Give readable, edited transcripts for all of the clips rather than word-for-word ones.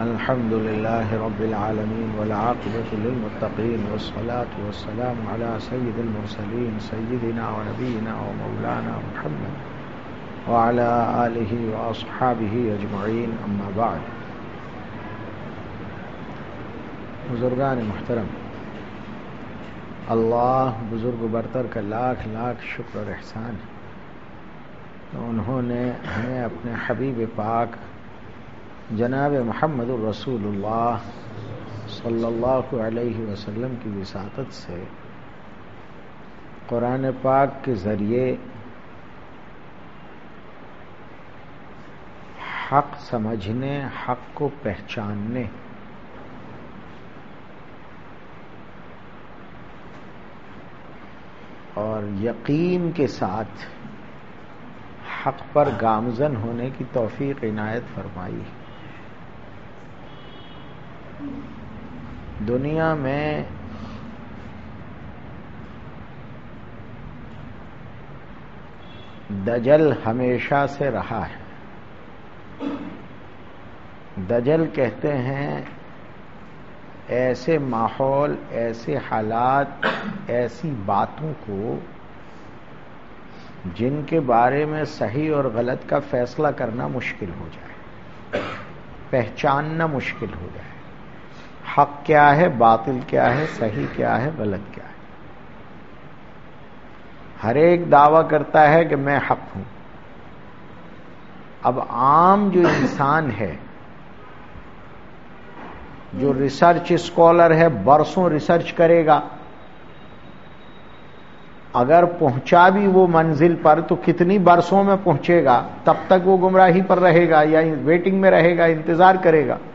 الحمد لله رب العالمين والعاقبة للمتقين والصلاة والسلام على سيد المرسلين سيدنا ونبينا ومولانا محمد وعلى آله وأصحابه أجمعين أما بعد. بزرگان محترم، اللہ بزرگ برتر کا لاکھ لاکھ شکر اور احسان ہے کہ انہوں نے ہمیں اپنے حبیب پاک جناب محمد الرسول اللہ صلی اللہ علیہ وسلم کی وساطت سے قرآن پاک کے ذریعے حق سمجھنے، حق کو پہچاننے اور یقین کے ساتھ حق پر گامزن ہونے کی توفیق عنایت فرمائی. دنیا میں دجل ہمیشہ سے رہا ہے. دجل کہتے ہیں ایسے ماحول، ایسے حالات، ایسی باتوں کو جن کے بارے میں صحیح اور غلط کا فیصلہ کرنا مشکل ہو جائے، پہچاننا مشکل ہو جائے. حق کیا ہے، باطل کیا ہے، صحیح کیا ہے، غلط کیا ہے. ہر ایک دعویٰ کرتا ہے کہ میں حق ہوں. اب عام جو انسان ہے، جو ریسرچ اسکالر ہے، برسوں ریسرچ کرے گا، اگر پہنچا بھی وہ منزل پر تو کتنی برسوں میں پہنچے گا، تب تک وہ گمراہی پر رہے گا یا ویٹنگ میں رہے گا، انتظار کرے گا.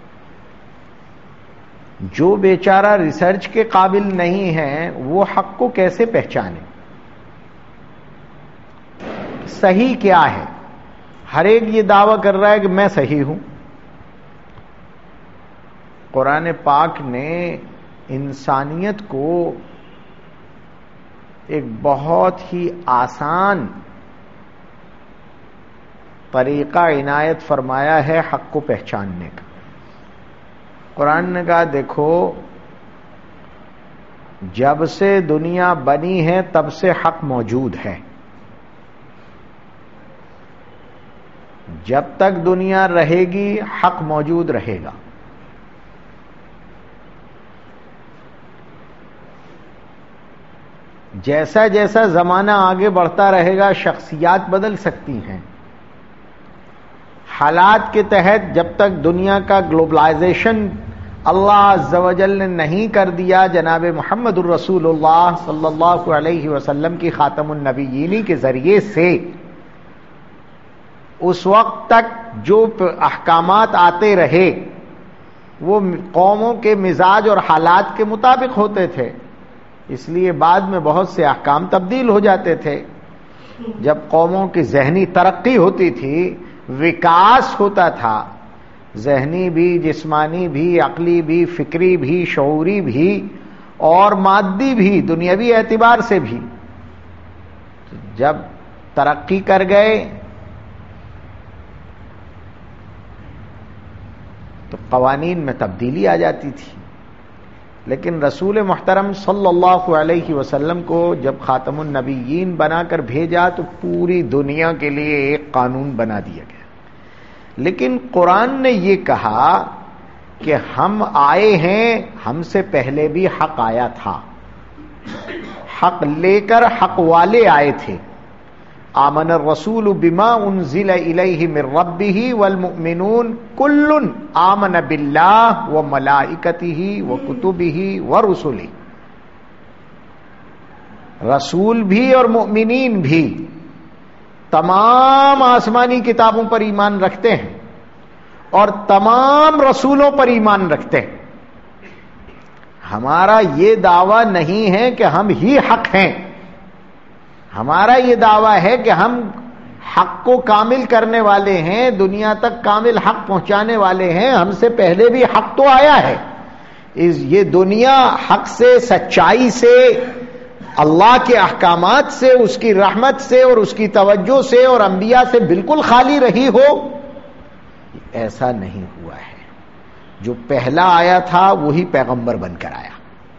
جو بیچارہ ریسرچ کے قابل نہیں ہے وہ حق کو کیسے پہچانے؟ صحیح کیا ہے؟ ہر ایک یہ دعویٰ کر رہا ہے کہ میں صحیح ہوں. قرآن پاک نے انسانیت کو ایک بہت ہی آسان طریقہ عنایت فرمایا ہے حق کو پہچاننے کا. قرآن نے کہا دیکھو، جب سے دنیا بنی ہے تب سے حق موجود ہے. جب تک دنیا رہے گی حق موجود رہے گا. جیسا جیسا زمانہ آگے بڑھتا رہے گا شخصیات بدل سکتی ہیں. حالات کے تحت جب تک دنیا کا گلوبلائزیشن اللہ عز و جل نے نہیں کر دیا جناب محمد الرسول اللہ صلی اللہ علیہ وسلم کی خاتم النبیین کے ذریعے سے، اس وقت تک جو احکامات آتے رہے وہ قوموں کے مزاج اور حالات کے مطابق ہوتے تھے. اس لیے بعد میں بہت سے احکام تبدیل ہو جاتے تھے. جب قوموں کی ذہنی ترقی ہوتی تھی، وکاس ہوتا تھا، ذہنی بھی، جسمانی بھی، عقلی بھی، فکری بھی، شعوری بھی اور مادی بھی، دنیاوی اعتبار سے بھی، جب ترقی کر گئے تو قوانین میں تبدیلی آ جاتی تھی. لیکن رسول محترم صلی اللہ علیہ وسلم کو جب خاتم النبیین بنا کر بھیجا تو پوری دنیا کے لیے ایک قانون بنا دیا گیا. لیکن قرآن نے یہ کہا کہ ہم آئے ہیں، ہم سے پہلے بھی حق آیا تھا. حق لے کر حق والے آئے تھے. آمن الرسول بما انزل الیہ من ربہ والمؤمنون کل آمن باللہ وملائکتہ وکتبہ ورسلہ. رسول بھی اور مؤمنین بھی تمام آسمانی کتابوں پر ایمان رکھتے ہیں اور تمام رسولوں پر ایمان رکھتے ہیں. ہمارا یہ دعویٰ نہیں ہے کہ ہم ہی حق ہیں. ہمارا یہ دعویٰ ہے کہ ہم حق کو کامل کرنے والے ہیں، دنیا تک کامل حق پہنچانے والے ہیں. ہم سے پہلے بھی حق تو آیا ہے. یہ دنیا حق سے، سچائی سے، اللہ کے احکامات سے، اس کی رحمت سے اور اس کی توجہ سے اور انبیاء سے بالکل خالی رہی ہو، ایسا نہیں ہوا ہے. جو پہلا آیا تھا وہی پیغمبر بن کر آیا.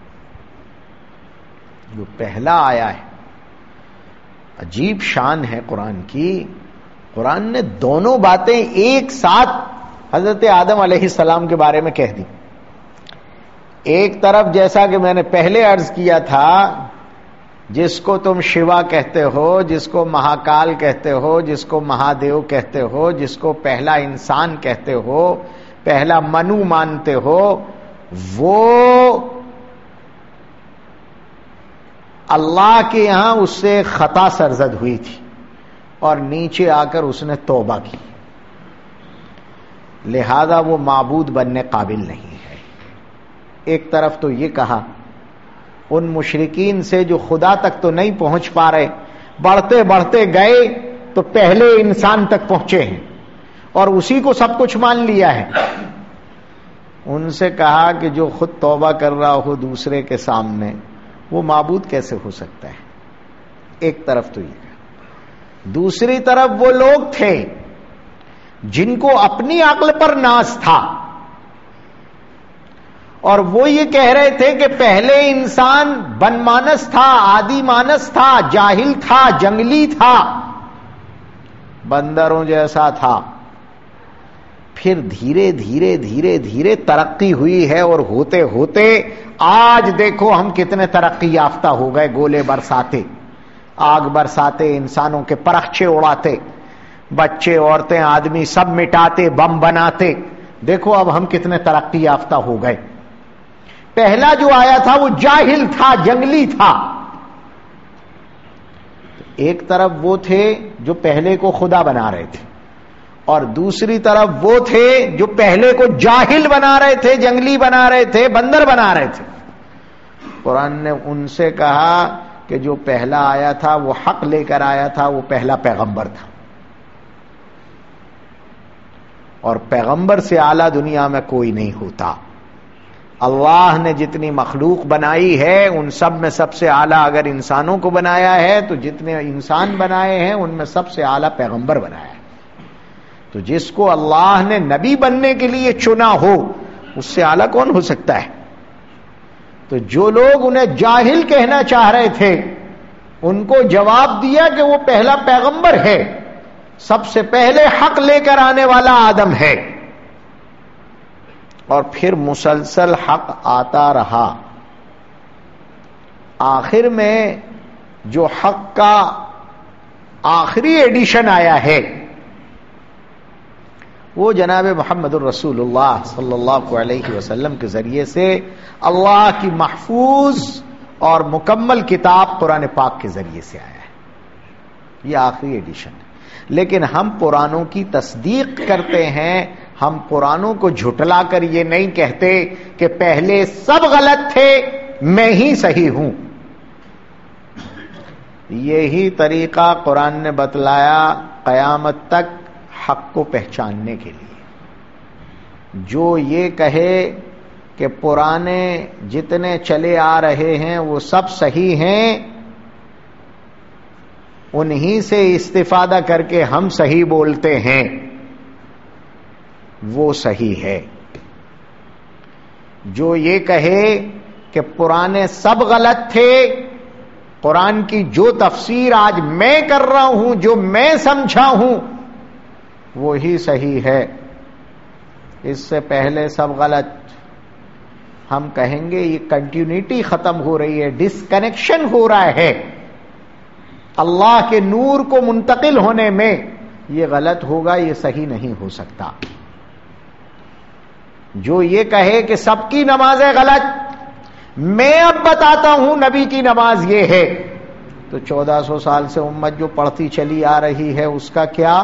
جو پہلا آیا ہے. عجیب شان ہے قرآن کی. قرآن نے دونوں باتیں ایک ساتھ حضرت آدم علیہ السلام کے بارے میں کہہ دی. ایک طرف جیسا کہ میں نے پہلے عرض کیا تھا، جس کو تم شیوا کہتے ہو، جس کو مہاکال کہتے ہو، جس کو مہادیو کہتے ہو، جس کو پہلا انسان کہتے ہو، پہلا منو مانتے ہو، وہ اللہ کے یہاں اس سے خطا سرزد ہوئی تھی اور نیچے آ کر اس نے توبہ کی، لہذا وہ معبود بننے قابل نہیں ہے. ایک طرف تو یہ کہا ان مشرکین سے جو خدا تک تو نہیں پہنچ پا رہے، بڑھتے بڑھتے گئے تو پہلے انسان تک پہنچے ہیں اور اسی کو سب کچھ مان لیا ہے. ان سے کہا کہ جو خود توبہ کر رہا ہو دوسرے کے سامنے، وہ معبود کیسے ہو سکتا ہے؟ ایک طرف تو یہ کہا. دوسری طرف وہ لوگ تھے جن کو اپنی عقل پر ناز تھا اور وہ یہ کہہ رہے تھے کہ پہلے انسان بن مانس تھا، عادی مانس تھا، جاہل تھا، جنگلی تھا، بندروں جیسا تھا. پھر دھیرے دھیرے دھیرے دھیرے ترقی ہوئی ہے اور ہوتے ہوتے آج دیکھو ہم کتنے ترقی یافتہ ہو گئے. گولے برساتے، آگ برساتے، انسانوں کے پرخچے اڑاتے، بچے عورتیں آدمی سب مٹاتے، بم بناتے. دیکھو اب ہم کتنے ترقی یافتہ ہو گئے. پہلا جو آیا تھا وہ جاہل تھا، جنگلی تھا. ایک طرف وہ تھے جو پہلے کو خدا بنا رہے تھے اور دوسری طرف وہ تھے جو پہلے کو جاہل بنا رہے تھے، جنگلی بنا رہے تھے، بندر بنا رہے تھے. قرآن نے ان سے کہا کہ جو پہلا آیا تھا وہ حق لے کر آیا تھا، وہ پہلا پیغمبر تھا اور پیغمبر سے اعلیٰ دنیا میں کوئی نہیں ہوتا. اللہ نے جتنی مخلوق بنائی ہے ان سب میں سب سے اعلیٰ اگر انسانوں کو بنایا ہے تو جتنے انسان بنائے ہیں ان میں سب سے اعلیٰ پیغمبر بنایا ہے. تو جس کو اللہ نے نبی بننے کے لیے چنا ہو اس سے اعلیٰ کون ہو سکتا ہے؟ تو جو لوگ انہیں جاہل کہنا چاہ رہے تھے ان کو جواب دیا کہ وہ پہلا پیغمبر ہے، سب سے پہلے حق لے کر آنے والا آدم ہے. اور پھر مسلسل حق آتا رہا. آخر میں جو حق کا آخری ایڈیشن آیا ہے وہ جناب محمد الرسول اللہ صلی اللہ علیہ وسلم کے ذریعے سے اللہ کی محفوظ اور مکمل کتاب قرآن پاک کے ذریعے سے آیا ہے. یہ آخری ایڈیشن ہے. لیکن ہم قرآنوں کی تصدیق کرتے ہیں، ہم قرآنوں کو جھٹلا کر یہ نہیں کہتے کہ پہلے سب غلط تھے میں ہی صحیح ہوں. یہی طریقہ قرآن نے بتلایا قیامت تک حق کو پہچاننے کے لیے. جو یہ کہے کہ پرانے جتنے چلے آ رہے ہیں وہ سب صحیح ہیں، انہی سے استفادہ کر کے ہم صحیح بولتے ہیں، وہ صحیح ہے. جو یہ کہے کہ پرانے سب غلط تھے، قرآن کی جو تفسیر آج میں کر رہا ہوں، جو میں سمجھا ہوں وہی صحیح ہے، اس سے پہلے سب غلط، ہم کہیں گے یہ کنٹینیوٹی ختم ہو رہی ہے، ڈسکنیکشن ہو رہا ہے اللہ کے نور کو منتقل ہونے میں. یہ غلط ہوگا، یہ صحیح نہیں ہو سکتا. جو یہ کہے کہ سب کی نمازیں غلط، میں اب بتاتا ہوں نبی کی نماز یہ ہے، تو 1400 سال سے امت جو پڑھتی چلی آ رہی ہے اس کا کیا؟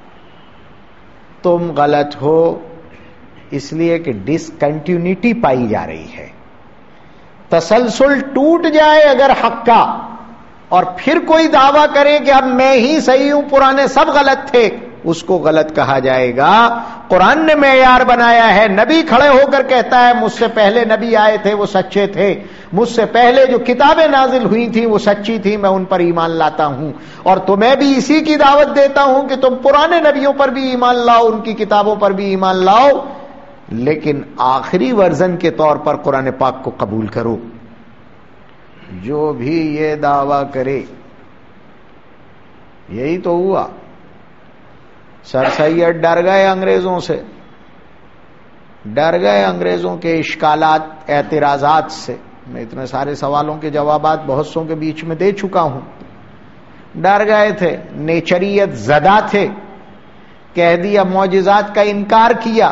تم غلط ہو، اس لیے کہ ڈسکنٹینیوٹی پائی جا رہی ہے. تسلسل ٹوٹ جائے اگر حق کا اور پھر کوئی دعویٰ کرے کہ اب میں ہی صحیح ہوں، پرانے سب غلط تھے، اس کو غلط کہا جائے گا. قرآن نے معیار بنایا ہے. نبی کھڑے ہو کر کہتا ہے مجھ سے پہلے نبی آئے تھے وہ سچے تھے، مجھ سے پہلے جو کتابیں نازل ہوئی تھیں وہ سچی تھی، میں ان پر ایمان لاتا ہوں. اور تمہیں بھی اسی کی دعوت دیتا ہوں کہ تم پرانے نبیوں پر بھی ایمان لاؤ، ان کی کتابوں پر بھی ایمان لاؤ. لیکن آخری ورژن کے طور پر قرآن پاک کو قبول کرو. جو بھی یہ دعویٰ کرے، یہی تو ہوا. سر سید ڈر گئے انگریزوں سے، ڈر گئے انگریزوں کے اشکالات اعتراضات سے. میں اتنے سارے سوالوں کے جوابات بہت سوں کے بیچ میں دے چکا ہوں. ڈر گئے تھے، نیچریت زدہ تھے، کہہ دیا، معجزات کا انکار کیا.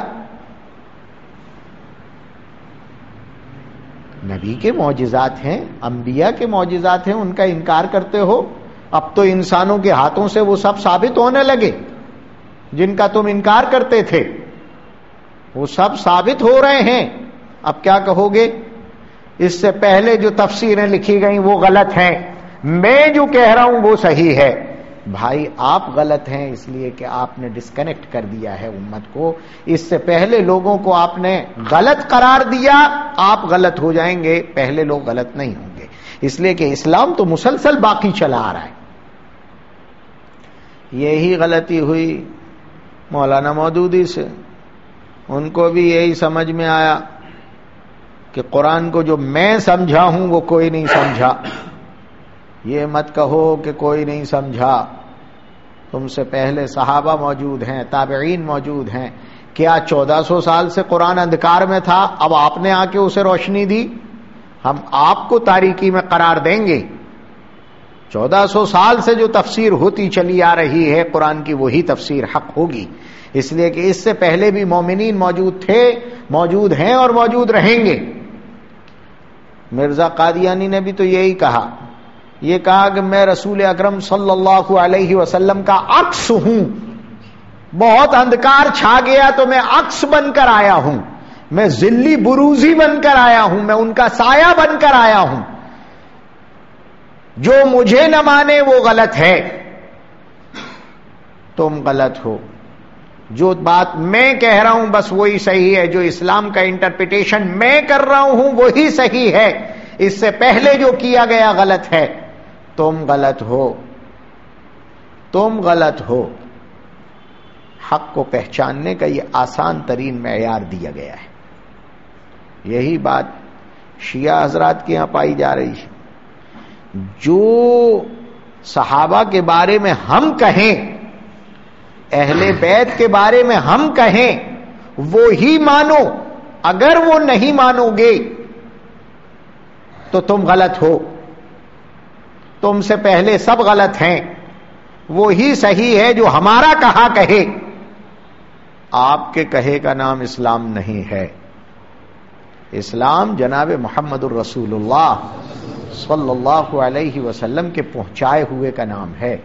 نبی کے معجزات ہیں، انبیاء کے معجزات ہیں، ان کا انکار کرتے ہو. اب تو انسانوں کے ہاتھوں سے وہ سب ثابت ہونے لگے جن کا تم انکار کرتے تھے، وہ سب ثابت ہو رہے ہیں. اب کیا کہو گے؟ اس سے پہلے جو تفسیریں لکھی گئیں وہ غلط ہیں، میں جو کہہ رہا ہوں وہ صحیح ہے. بھائی آپ غلط ہیں اس لیے کہ آپ نے ڈسکنیکٹ کر دیا ہے امت کو. اس سے پہلے لوگوں کو آپ نے غلط قرار دیا، آپ غلط ہو جائیں گے، پہلے لوگ غلط نہیں ہوں گے. اس لیے کہ اسلام تو مسلسل باقی چلا آ رہا ہے. یہی غلطی ہوئی مولانا مودودی سے. ان کو بھی یہی سمجھ میں آیا کہ قرآن کو جو میں سمجھا ہوں وہ کوئی نہیں سمجھا. یہ مت کہو کہ کوئی نہیں سمجھا، تم سے پہلے صحابہ موجود ہیں، تابعین موجود ہیں. کیا 1400 سال سے قرآن اندھکار میں تھا؟ اب آپ نے آ کے اسے روشنی دی. ہم آپ کو تاریکی میں قرار دیں گے. 1400 سال سے جو تفسیر ہوتی چلی آ رہی ہے قرآن کی، وہی تفسیر حق ہوگی. اس لیے کہ اس سے پہلے بھی مومنین موجود تھے، موجود ہیں اور موجود رہیں گے. مرزا قادیانی نے بھی تو یہی کہا. یہ کہا کہ میں رسول اکرم صلی اللہ علیہ وسلم کا عکس ہوں. بہت اندھکار چھا گیا تو میں عکس بن کر آیا ہوں، میں ذلی بروزی بن کر آیا ہوں، میں ان کا سایہ بن کر آیا ہوں. جو مجھے نہ مانے وہ غلط ہے، تم غلط ہو. جو بات میں کہہ رہا ہوں بس وہی صحیح ہے، جو اسلام کا انٹرپریٹیشن میں کر رہا ہوں وہی صحیح ہے. اس سے پہلے جو کیا گیا غلط ہے. تم غلط ہو، تم غلط ہو. حق کو پہچاننے کا یہ آسان ترین معیار دیا گیا ہے. یہی بات شیعہ حضرات کے یہاں پائی جا رہی ہے. جو صحابہ کے بارے میں ہم کہیں، اہل بیت کے بارے میں ہم کہیں، وہی مانو. اگر وہ نہیں مانو گے تو تم غلط ہو. تم سے پہلے سب غلط ہیں، وہی صحیح ہے جو ہمارا کہا کہے. آپ کے کہے کا نام اسلام نہیں ہے. اسلام جناب محمد الرسول اللہ صلی اللہ علیہ وسلم کے پہنچائے ہوئے کا نام ہے.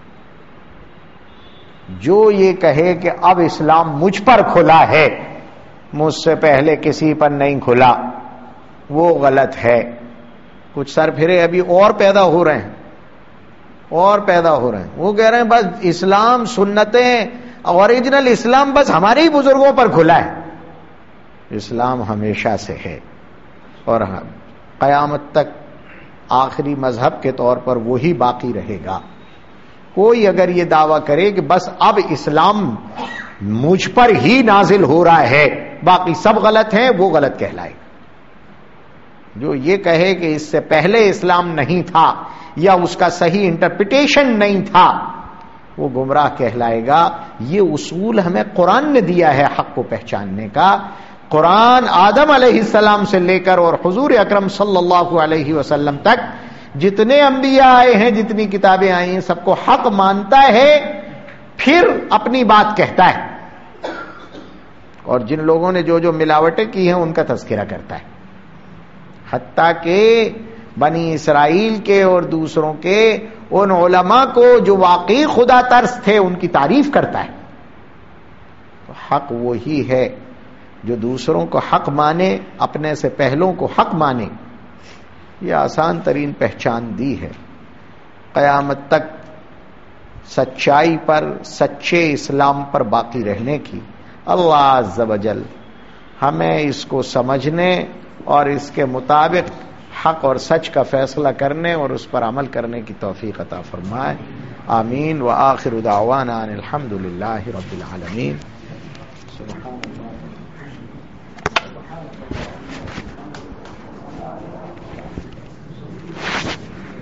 جو یہ کہے کہ اب اسلام مجھ پر کھلا ہے، مجھ سے پہلے کسی پر نہیں کھلا، وہ غلط ہے. کچھ سر پھرے ابھی اور پیدا ہو رہے ہیں، اور پیدا ہو رہے ہیں. وہ کہہ رہے ہیں بس اسلام، سنتیں، اوریجنل اسلام بس ہمارے ہی بزرگوں پر کھلا ہے. اسلام ہمیشہ سے ہے اور قیامت تک آخری مذہب کے طور پر وہی باقی رہے گا. کوئی اگر یہ دعویٰ کرے کہ بس اب اسلام مجھ پر ہی نازل ہو رہا ہے، باقی سب غلط ہیں، وہ غلط کہلائے گا. جو یہ کہے کہ اس سے پہلے اسلام نہیں تھا یا اس کا صحیح انٹرپریٹیشن نہیں تھا، وہ گمراہ کہلائے گا. یہ اصول ہمیں قرآن نے دیا ہے حق کو پہچاننے کا. قرآن آدم علیہ السلام سے لے کر اور حضور اکرم صلی اللہ علیہ وسلم تک جتنے انبیاء آئے ہیں، جتنی کتابیں آئی ہیں، سب کو حق مانتا ہے، پھر اپنی بات کہتا ہے. اور جن لوگوں نے جو جو ملاوٹیں کی ہیں ان کا تذکرہ کرتا ہے. حتیٰ کہ بنی اسرائیل کے اور دوسروں کے ان علماء کو جو واقعی خدا ترس تھے ان کی تعریف کرتا ہے. تو حق وہی ہے جو دوسروں کو حق مانے، اپنے سے پہلوں کو حق مانے. یہ آسان ترین پہچان دی ہے قیامت تک سچائی پر، سچے اسلام پر باقی رہنے کی. اللہ عز و جل ہمیں اس کو سمجھنے اور اس کے مطابق حق اور سچ کا فیصلہ کرنے اور اس پر عمل کرنے کی توفیق عطا فرمائے. آمین. وآخر دعوانا ان الحمد للہ رب العالمین. سبحان